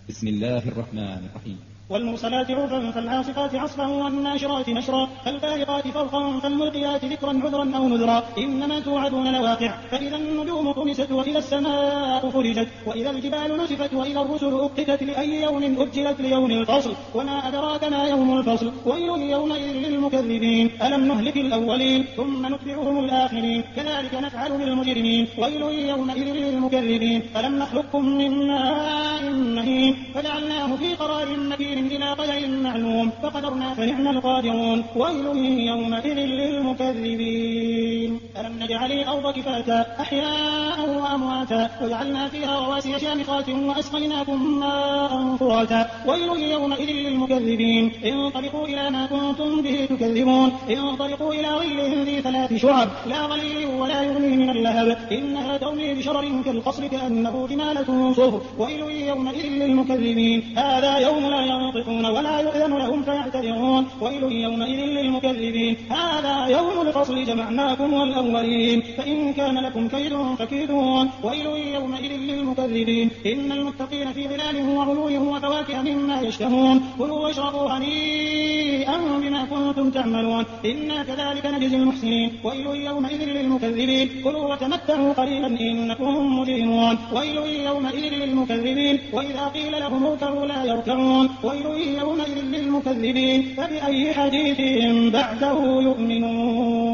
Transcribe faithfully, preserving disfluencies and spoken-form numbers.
بسم الله الرحمن الرحيم. والمرسلات عرفا فالعاصفات عصفا والناشرات نشرا فالفارقات فرقا فالملقيات ذكرا عذرا أو نذرا إنما توعدون لواقع فإذا النجوم طمست وإذا السماء فرجت وإذا الجبال نسفت وإذا الرسل أقتت لأي يوم أجلت ليوم الفصل وما أدراك ما يوم الفصل ويل يومئذ للمكذبين ألم نهلك الأولين ثم نتبعهم الآخرين كذلك نفعل بالمجرمين ويل يومئذ للمكذبين ألم نخلقكم من ماء مهين فجعلناه في قرار مكين إلى قدر معلوم فقدرنا فنعم القادرون ويل يومئذ للمكذبين ألم نجعل الأرض كفاتا أحياء وأمواتا وجعلنا فيها رواسي شامخات وأسقيناكم ماء فراتا ويل يومئذ للمكذبين انطلقوا إلى ما كنتم به تكذبون انطلقوا إلى ظل ذي ثلاث شعب لا ظليل ولا يغني من اللهب إنها ترمي بشرر كالقصر كأنه جمالة صفر ويل يومئذ للمكذبين هذا يوم لا ينطقون ولا يؤذن لهم فيعتذرون ويل يومئذ للمكذبين هذا يوم الفصل جمعناكم والأولين فإن كان لكم كيد فكيدون ويل يومئذ للمكذبين إن المتقين في ظلال وعلو وفواكه مما يشتهون كلوا واشربوا هنيئا بما كنتم تعملون إنا كذلك نجزي المحسنين ويل يومئذ للمكذبين كلوا وتمتعوا قليلا إنكم مجرمون ويل يومئذ للمكذبين وإذا قيل لهم اركعوا لا يركعون ويل يومئذ للمكذبين فبأي حديث بعده يؤمنون.